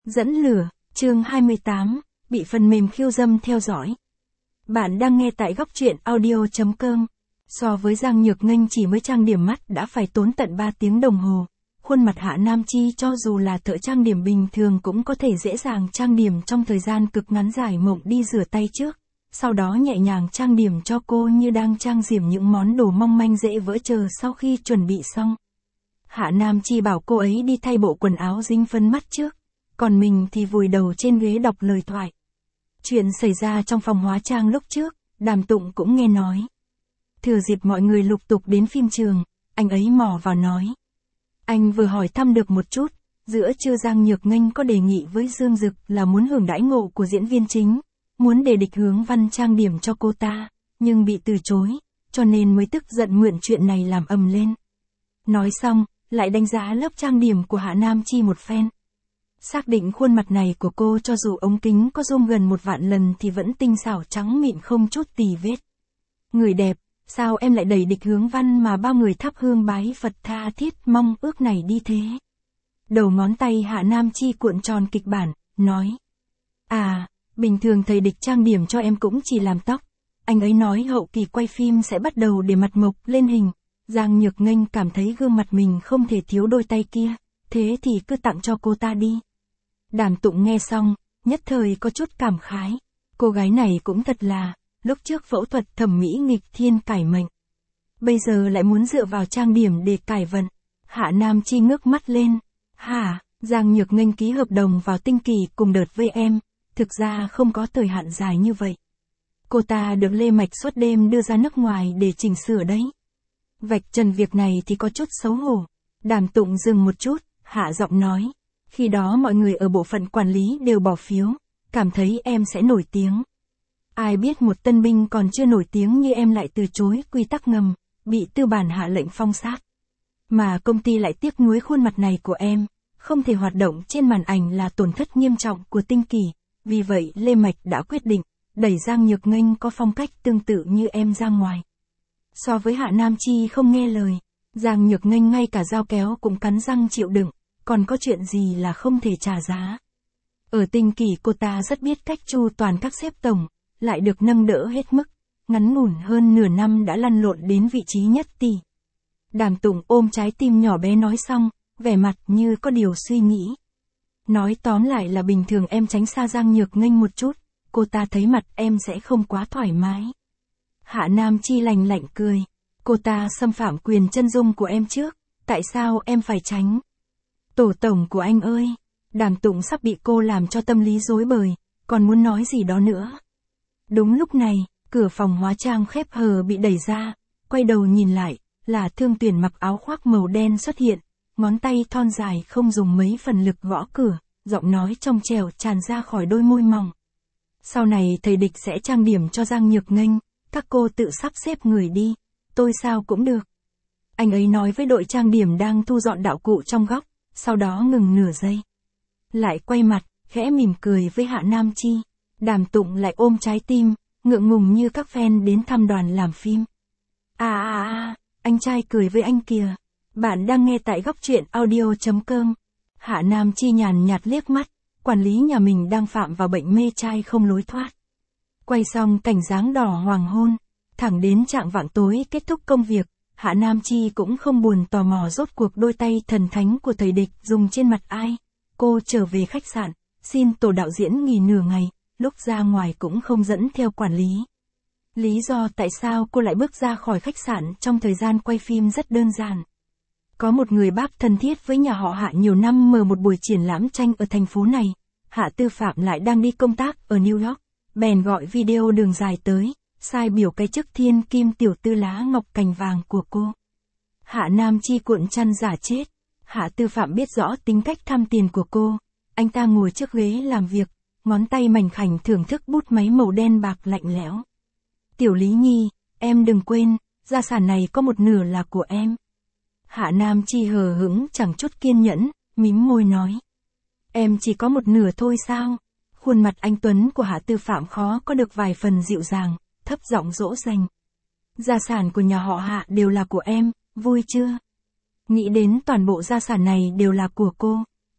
Dẫn lửa, chương 28, bị phần mềm khiêu dâm theo dõi. Bạn đang nghe tại góc truyện audio.com. So với Giang Nhược Nghênh chỉ mới trang điểm mắt đã phải tốn tận 3 tiếng đồng hồ. Khuôn mặt Hạ Nam Chi cho dù là thợ trang điểm bình thường cũng có thể dễ dàng trang điểm trong thời gian cực ngắn. Giải Mộng đi rửa tay trước, sau đó nhẹ nhàng trang điểm cho cô như đang trang điểm những món đồ mong manh dễ vỡ. Chờ sau khi chuẩn bị xong, Hạ Nam Chi bảo cô ấy đi thay bộ quần áo dính phấn mắt trước, còn mình thì vùi đầu trên ghế đọc lời thoại. Chuyện xảy ra trong phòng hóa trang lúc trước, Đàm Tụng cũng nghe nói. Thừa dịp mọi người lục tục đến phim trường, anh ấy mò vào nói. Anh vừa hỏi thăm được một chút, giữa trưa Giang Nhược Nghênh có đề nghị với Dương Dực là muốn hưởng đãi ngộ của diễn viên chính, muốn để Địch Hướng Văn trang điểm cho cô ta, nhưng bị từ chối, cho nên mới tức giận mượn chuyện này làm ầm lên. Nói xong, lại đánh giá lớp trang điểm của Hạ Nam Chi một phen. Xác định khuôn mặt này của cô cho dù ống kính có zoom gần 1.000.000 lần thì vẫn tinh xảo trắng mịn không chút tì vết. Người đẹp, sao em lại đẩy Địch Hướng Văn mà bao người thắp hương bái Phật tha thiết mong ước này đi thế? Đầu ngón tay Hạ Nam Chi cuộn tròn kịch bản, nói. À, bình thường thầy Địch trang điểm cho em cũng chỉ làm tóc. Anh ấy nói hậu kỳ quay phim sẽ bắt đầu để mặt mộc lên hình. Giang Nhược Nghênh cảm thấy gương mặt mình không thể thiếu đôi tay kia, thế thì cứ tặng cho cô ta đi. Đàm Tụng nghe xong, nhất thời có chút cảm khái. Cô gái này cũng thật là, lúc trước phẫu thuật thẩm mỹ nghịch thiên cải mệnh, bây giờ lại muốn dựa vào trang điểm để cải vận. Hạ Nam Chi ngước mắt lên. Hả, Giang Nhược Nghênh ký hợp đồng vào Tinh Kỳ cùng đợt với em, thực ra không có thời hạn dài như vậy. Cô ta được Lê Mạch suốt đêm đưa ra nước ngoài để chỉnh sửa đấy. Vạch trần việc này thì có chút xấu hổ. Đàm Tụng dừng một chút, hạ giọng nói. Khi đó mọi người ở bộ phận quản lý đều bỏ phiếu, cảm thấy em sẽ nổi tiếng. Ai biết một tân binh còn chưa nổi tiếng như em lại từ chối quy tắc ngầm, bị tư bản hạ lệnh phong sát. Mà công ty lại tiếc nuối khuôn mặt này của em, không thể hoạt động trên màn ảnh là tổn thất nghiêm trọng của Tinh Kỳ. Vì vậy Lê Mạch đã quyết định, đẩy Giang Nhược Nghênh có phong cách tương tự như em ra ngoài. So với Hạ Nam Chi không nghe lời, Giang Nhược Nghênh ngay cả dao kéo cũng cắn răng chịu đựng, còn có chuyện gì là không thể trả giá. Ở Tinh Kỳ cô ta rất biết cách chu toàn các xếp tổng, lại được nâng đỡ hết mức, ngắn ngủn hơn nửa năm đã lăn lộn đến vị trí nhất tỷ. Đàm Tụng ôm trái tim nhỏ bé nói xong, vẻ mặt như có điều suy nghĩ. Nói tóm lại là bình thường em tránh xa Giang Nhược Nghênh một chút, cô ta thấy mặt em sẽ không quá thoải mái. Hạ Nam Chi lành lạnh cười. Cô ta xâm phạm quyền chân dung của em trước, tại sao em phải tránh? Tổ tổng của anh ơi! Đàm Tụng sắp bị cô làm cho tâm lý rối bời, còn muốn nói gì đó nữa. Đúng lúc này, cửa phòng hóa trang khép hờ bị đẩy ra, quay đầu nhìn lại, là Thương Tuyển mặc áo khoác màu đen xuất hiện, ngón tay thon dài không dùng mấy phần lực gõ cửa, giọng nói trong trẻo tràn ra khỏi đôi môi mỏng. Sau này thầy Địch sẽ trang điểm cho Giang Nhược Nghênh, các cô tự sắp xếp người đi, tôi sao cũng được. Anh ấy nói với đội trang điểm đang thu dọn đạo cụ trong góc, sau đó ngừng nửa giây. Lại quay mặt, khẽ mỉm cười với Hạ Nam Chi. Đàm Tụng lại ôm trái tim, ngượng ngùng như các fan đến thăm đoàn làm phim. Anh trai cười với anh kìa. Bạn đang nghe tại góc truyện audio.com. Hạ Nam Chi nhàn nhạt liếc mắt, quản lý nhà mình đang phạm vào bệnh mê trai không lối thoát. Quay xong cảnh dáng đỏ hoàng hôn, thẳng đến chạng vạng tối kết thúc công việc, Hạ Nam Chi cũng không buồn tò mò rốt cuộc đôi tay thần thánh của thầy Địch dùng trên mặt ai. Cô trở về khách sạn, xin tổ đạo diễn nghỉ nửa ngày, lúc ra ngoài cũng không dẫn theo quản lý. Lý do tại sao cô lại bước ra khỏi khách sạn trong thời gian quay phim rất đơn giản. Có một người bác thân thiết với nhà họ Hạ nhiều năm mở một buổi triển lãm tranh ở thành phố này. Hạ Tư Phạm lại đang đi công tác ở New York, bèn gọi video đường dài tới, sai biểu cái chức thiên kim tiểu tư lá ngọc cành vàng của cô. Hạ Nam Chi cuộn chăn giả chết. Hạ Tư Phạm biết rõ tính cách tham tiền của cô. Anh ta ngồi trước ghế làm việc, ngón tay mảnh khảnh thưởng thức bút máy màu đen bạc lạnh lẽo. Tiểu Lý Nhi, em đừng quên, gia sản này có một nửa là của em. Hạ Nam Chi hờ hững chẳng chút kiên nhẫn, mím môi nói. Em chỉ có một nửa thôi sao? Khuôn mặt anh tuấn của Hạ Tư Phạm khó có được vài phần dịu dàng, thấp giọng dỗ dành. Gia sản của nhà họ Hạ đều là của em, vui chưa? Nghĩ đến toàn bộ gia sản này đều là của cô.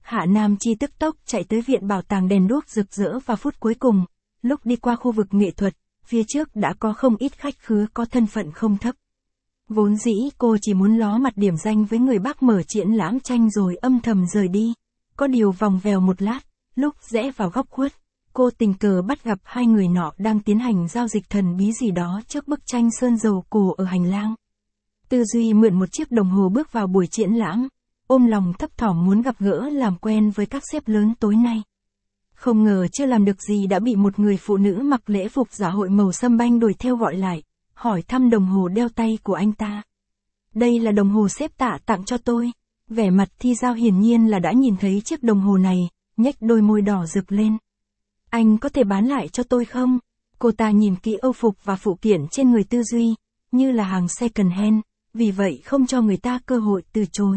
Hạ Nam Chi tức tốc chạy tới viện bảo tàng đèn đuốc rực rỡ vào phút cuối cùng, lúc đi qua khu vực nghệ thuật, phía trước đã có không ít khách khứa có thân phận không thấp. Vốn dĩ cô chỉ muốn ló mặt điểm danh với người bác mở triển lãm tranh rồi âm thầm rời đi. Có điều vòng vèo một lát, lúc rẽ vào góc khuất, cô tình cờ bắt gặp hai người nọ đang tiến hành giao dịch thần bí gì đó trước bức tranh sơn dầu cổ ở hành lang. Tư Duy mượn một chiếc đồng hồ bước vào buổi triển lãm, ôm lòng thấp thỏm muốn gặp gỡ làm quen với các sếp lớn tối nay. Không ngờ chưa làm được gì đã bị một người phụ nữ mặc lễ phục dạ hội màu sâm banh đuổi theo gọi lại, hỏi thăm đồng hồ đeo tay của anh ta. Đây là đồng hồ sếp Tạ tặng cho tôi. Vẻ mặt Thi Giao hiển nhiên là đã nhìn thấy chiếc đồng hồ này, nhếch đôi môi đỏ rực lên. Anh có thể bán lại cho tôi không? Cô ta nhìn kỹ âu phục và phụ kiện trên người Tư Duy, như là hàng second hand, vì vậy không cho người ta cơ hội từ chối.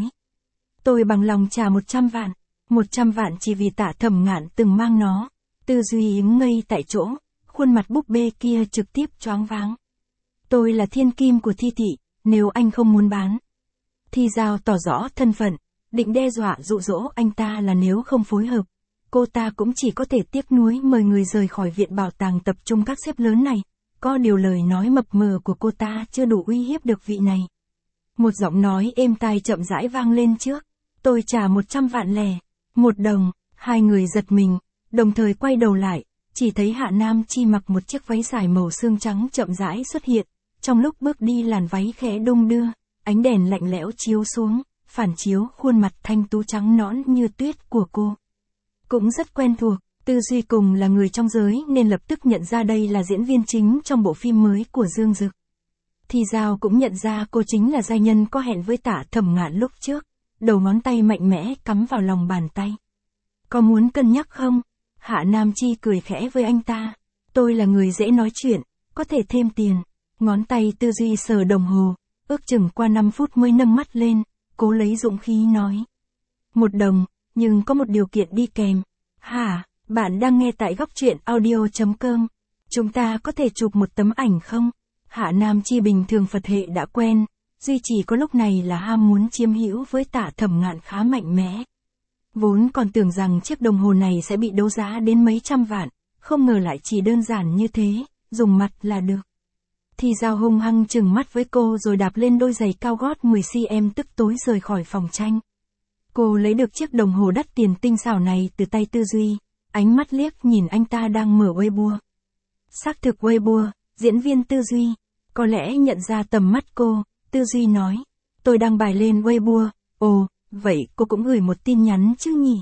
Tôi bằng lòng trả 100 vạn. 100 vạn chỉ vì Tạ Thẩm Ngạn từng mang nó. Tư Duy ngây tại chỗ, khuôn mặt búp bê kia trực tiếp choáng váng. Tôi là thiên kim của Thi thị, nếu anh không muốn bán. Thi Giao tỏ rõ thân phận, định đe dọa dụ dỗ anh ta là nếu không phối hợp, cô ta cũng chỉ có thể tiếc nuối mời người rời khỏi viện bảo tàng tập trung các sếp lớn này. Có điều lời nói mập mờ của cô ta chưa đủ uy hiếp được vị này. Một giọng nói êm tai chậm rãi vang lên trước. Tôi trả 100 vạn lẻ. 1 đồng. Hai người giật mình, đồng thời quay đầu lại, chỉ thấy Hạ Nam Chi mặc một chiếc váy dài màu xương trắng chậm rãi xuất hiện. Trong lúc bước đi làn váy khẽ đung đưa, ánh đèn lạnh lẽo chiếu xuống, phản chiếu khuôn mặt thanh tú trắng nõn như tuyết của cô. Cũng rất quen thuộc, Tư Duy cùng là người trong giới nên lập tức nhận ra đây là diễn viên chính trong bộ phim mới của Dương Dực. Thi Giao cũng nhận ra cô chính là giai nhân có hẹn với Tạ Thẩm Ngạn lúc trước, đầu ngón tay mạnh mẽ cắm vào lòng bàn tay. Có muốn cân nhắc không? Hạ Nam Chi cười khẽ với anh ta. Tôi là người dễ nói chuyện, có thể thêm tiền. Ngón tay Tư Duy sờ đồng hồ, ước chừng qua 5 phút mới nâng mắt lên, cố lấy dũng khí nói. 1 đồng, nhưng có một điều kiện đi kèm. Hả, bạn đang nghe tại góc truyện audio.com. Chúng ta có thể chụp một tấm ảnh không? Hạ Nam Chi bình thường Phật hệ đã quen, duy chỉ có lúc này là ham muốn chiếm hữu với Tạ Thẩm Ngạn khá mạnh mẽ. Vốn còn tưởng rằng chiếc đồng hồ này sẽ bị đấu giá đến mấy trăm vạn, không ngờ lại chỉ đơn giản như thế, dùng mặt là được. Thi Giao hung hăng trừng mắt với cô rồi đạp lên đôi giày cao gót 10cm tức tối rời khỏi phòng tranh. Cô lấy được chiếc đồng hồ đắt tiền tinh xảo này từ tay Tư Duy, ánh mắt liếc nhìn anh ta đang mở Weibo. Xác thực Weibo, diễn viên Tư Duy, có lẽ nhận ra tầm mắt cô, Tư Duy nói. Tôi đăng bài lên Weibo, ồ, vậy cô cũng gửi một tin nhắn chứ nhỉ?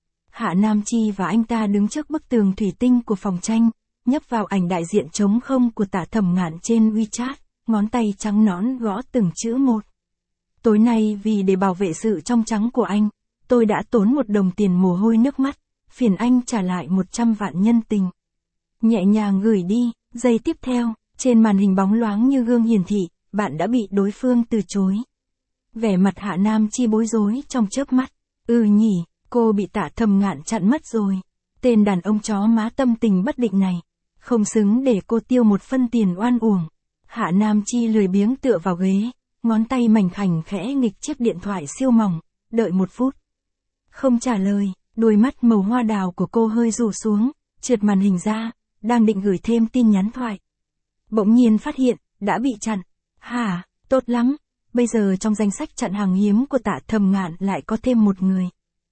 Hạ Nam Chi và anh ta đứng trước bức tường thủy tinh của phòng tranh, nhấp vào ảnh đại diện trống không của Tạ Thẩm Ngạn trên WeChat, ngón tay trắng nõn gõ từng chữ một. Tối nay vì để bảo vệ sự trong trắng của anh, tôi đã tốn 1 đồng tiền mồ hôi nước mắt, phiền anh trả lại 100 vạn nhân tình. Nhẹ nhàng gửi đi, giây tiếp theo, trên màn hình bóng loáng như gương hiển thị, bạn đã bị đối phương từ chối. Vẻ mặt Hạ Nam Chi bối rối trong chớp mắt. Nhỉ, cô bị Tạ Thẩm Ngạn chặn mất rồi. Tên đàn ông chó má tâm tình bất định này. Không xứng để cô tiêu một phân tiền oan uổng. Hạ Nam Chi lười biếng tựa vào ghế, ngón tay mảnh khảnh khẽ nghịch chiếc điện thoại siêu mỏng, đợi 1 phút. Không trả lời, đôi mắt màu hoa đào của cô hơi rủ xuống, trượt màn hình ra, đang định gửi thêm tin nhắn thoại. Bỗng nhiên phát hiện, đã bị chặn. Hả, tốt lắm, bây giờ trong danh sách chặn hàng hiếm của Tạ Thẩm Ngạn lại có thêm một người.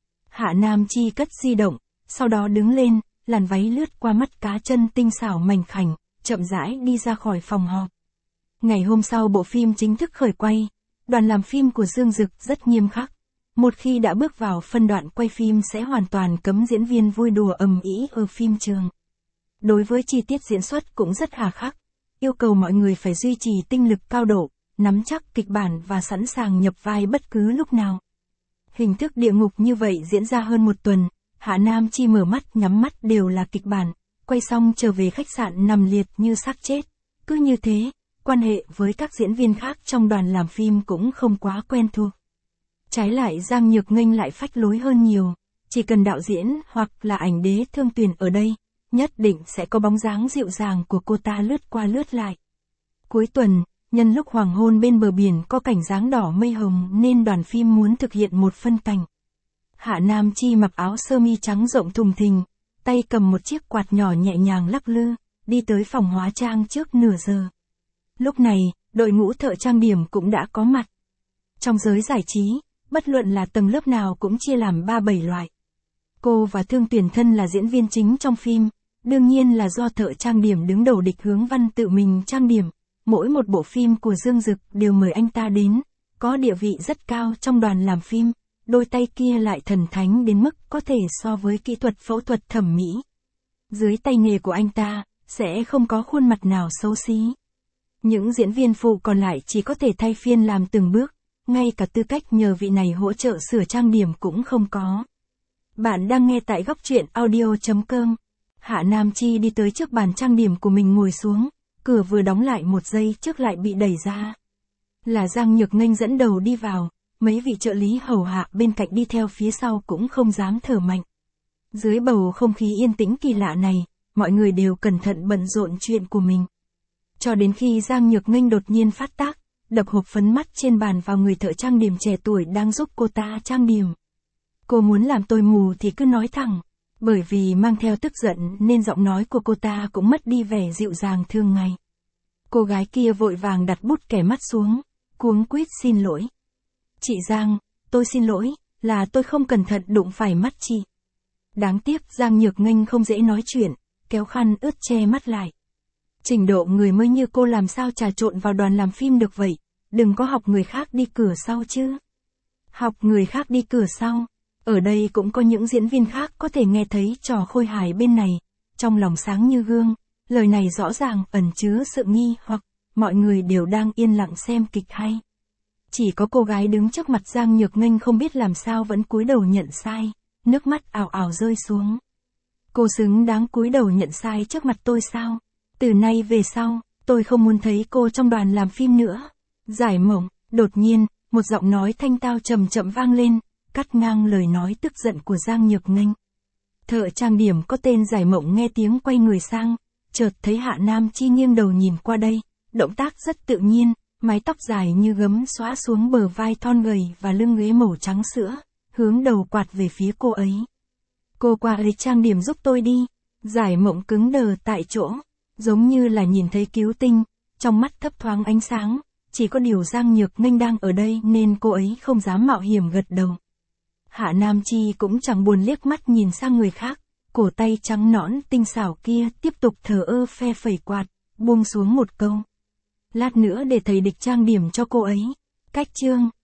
Hạ Nam Chi cất di động, sau đó đứng lên, làn váy lướt qua mắt cá chân tinh xảo mảnh khảnh, chậm rãi đi ra khỏi phòng họp. Ngày hôm sau bộ phim chính thức khởi quay, đoàn làm phim của Dương Dực rất nghiêm khắc. Một khi đã bước vào phân đoạn quay phim sẽ hoàn toàn cấm diễn viên vui đùa ầm ĩ ở phim trường. Đối với chi tiết diễn xuất cũng rất hà khắc, yêu cầu mọi người phải duy trì tinh lực cao độ, nắm chắc kịch bản và sẵn sàng nhập vai bất cứ lúc nào. Hình thức địa ngục như vậy diễn ra hơn 1 tuần, Hạ Nam Chi mở mắt nhắm mắt đều là kịch bản, quay xong trở về khách sạn nằm liệt như xác chết. Cứ như thế, quan hệ với các diễn viên khác trong đoàn làm phim cũng không quá quen thuộc. Trái lại Giang Nhược Nghênh lại phách lối hơn nhiều, chỉ cần đạo diễn hoặc là ảnh đế Thương Tuyền ở đây, nhất định sẽ có bóng dáng dịu dàng của cô ta lướt qua lướt lại. Cuối tuần, nhân lúc hoàng hôn bên bờ biển có cảnh dáng đỏ mây hồng nên đoàn phim muốn thực hiện một phân cảnh. Hạ Nam Chi mặc áo sơ mi trắng rộng thùng thình, tay cầm một chiếc quạt nhỏ nhẹ nhàng lắc lư, đi tới phòng hóa trang trước nửa giờ. Lúc này, đội ngũ thợ trang điểm cũng đã có mặt. Trong giới giải trí, bất luận là tầng lớp nào cũng chia làm 3-7 loại. Cô và Thương Tuyển Thân là diễn viên chính trong phim, đương nhiên là do thợ trang điểm đứng đầu Địch Hướng Văn tự mình trang điểm. Mỗi một bộ phim của Dương Dực đều mời anh ta đến, có địa vị rất cao trong đoàn làm phim, đôi tay kia lại thần thánh đến mức có thể so với kỹ thuật phẫu thuật thẩm mỹ. Dưới tay nghề của anh ta, sẽ không có khuôn mặt nào xấu xí. Những diễn viên phụ còn lại chỉ có thể thay phiên làm từng bước, ngay cả tư cách nhờ vị này hỗ trợ sửa trang điểm cũng không có. Bạn đang nghe tại góc truyện audio.com. Hạ Nam Chi đi tới trước bàn trang điểm của mình ngồi xuống, cửa vừa đóng lại một giây trước lại bị đẩy ra. Là Giang Nhược Nghênh dẫn đầu đi vào, mấy vị trợ lý hầu hạ bên cạnh đi theo phía sau cũng không dám thở mạnh. Dưới bầu không khí yên tĩnh kỳ lạ này, mọi người đều cẩn thận bận rộn chuyện của mình. Cho đến khi Giang Nhược Nghênh đột nhiên phát tác, đập hộp phấn mắt trên bàn vào người thợ trang điểm trẻ tuổi đang giúp cô ta trang điểm. Cô muốn làm tôi mù thì cứ nói thẳng, bởi vì mang theo tức giận nên giọng nói của cô ta cũng mất đi vẻ dịu dàng thường ngày. Cô gái kia vội vàng đặt bút kẻ mắt xuống, cuống quýt xin lỗi. Chị Giang, tôi xin lỗi, là tôi không cẩn thận đụng phải mắt chị. Đáng tiếc Giang Nhược Nghênh không dễ nói chuyện, kéo khăn ướt che mắt lại. Trình độ người mới như cô làm sao trà trộn vào đoàn làm phim được vậy, đừng có học người khác đi cửa sau chứ. Học người khác đi cửa sau, ở đây cũng có những diễn viên khác có thể nghe thấy trò khôi hài bên này, trong lòng sáng như gương, lời này rõ ràng ẩn chứa sự nghi hoặc, mọi người đều đang yên lặng xem kịch hay. Chỉ có cô gái đứng trước mặt Giang Nhược Nghênh không biết làm sao vẫn cúi đầu nhận sai, nước mắt ào ào rơi xuống. Cô xứng đáng cúi đầu nhận sai trước mặt tôi sao? Từ nay về sau, tôi không muốn thấy cô trong đoàn làm phim nữa. Giải Mộng, đột nhiên, một giọng nói thanh tao chậm chậm vang lên, cắt ngang lời nói tức giận của Giang Nhược Nghênh. Thợ trang điểm có tên Giải Mộng nghe tiếng quay người sang, chợt thấy Hạ Nam Chi nghiêng đầu nhìn qua đây, động tác rất tự nhiên, mái tóc dài như gấm xõa xuống bờ vai thon gầy và lưng ghế màu trắng sữa, hướng đầu quạt về phía cô ấy. Cô qua ấy trang điểm giúp tôi đi. Giải Mộng cứng đờ tại chỗ, giống như là nhìn thấy cứu tinh, trong mắt thấp thoáng ánh sáng, chỉ có điều Giang Nhược Nghênh đang ở đây nên cô ấy không dám mạo hiểm gật đầu. Hạ Nam Chi cũng chẳng buồn liếc mắt nhìn sang người khác, cổ tay trắng nõn tinh xảo kia tiếp tục thờ ơ phe phẩy quạt, buông xuống một câu. Lát nữa để thầy Địch trang điểm cho cô ấy. Cách chương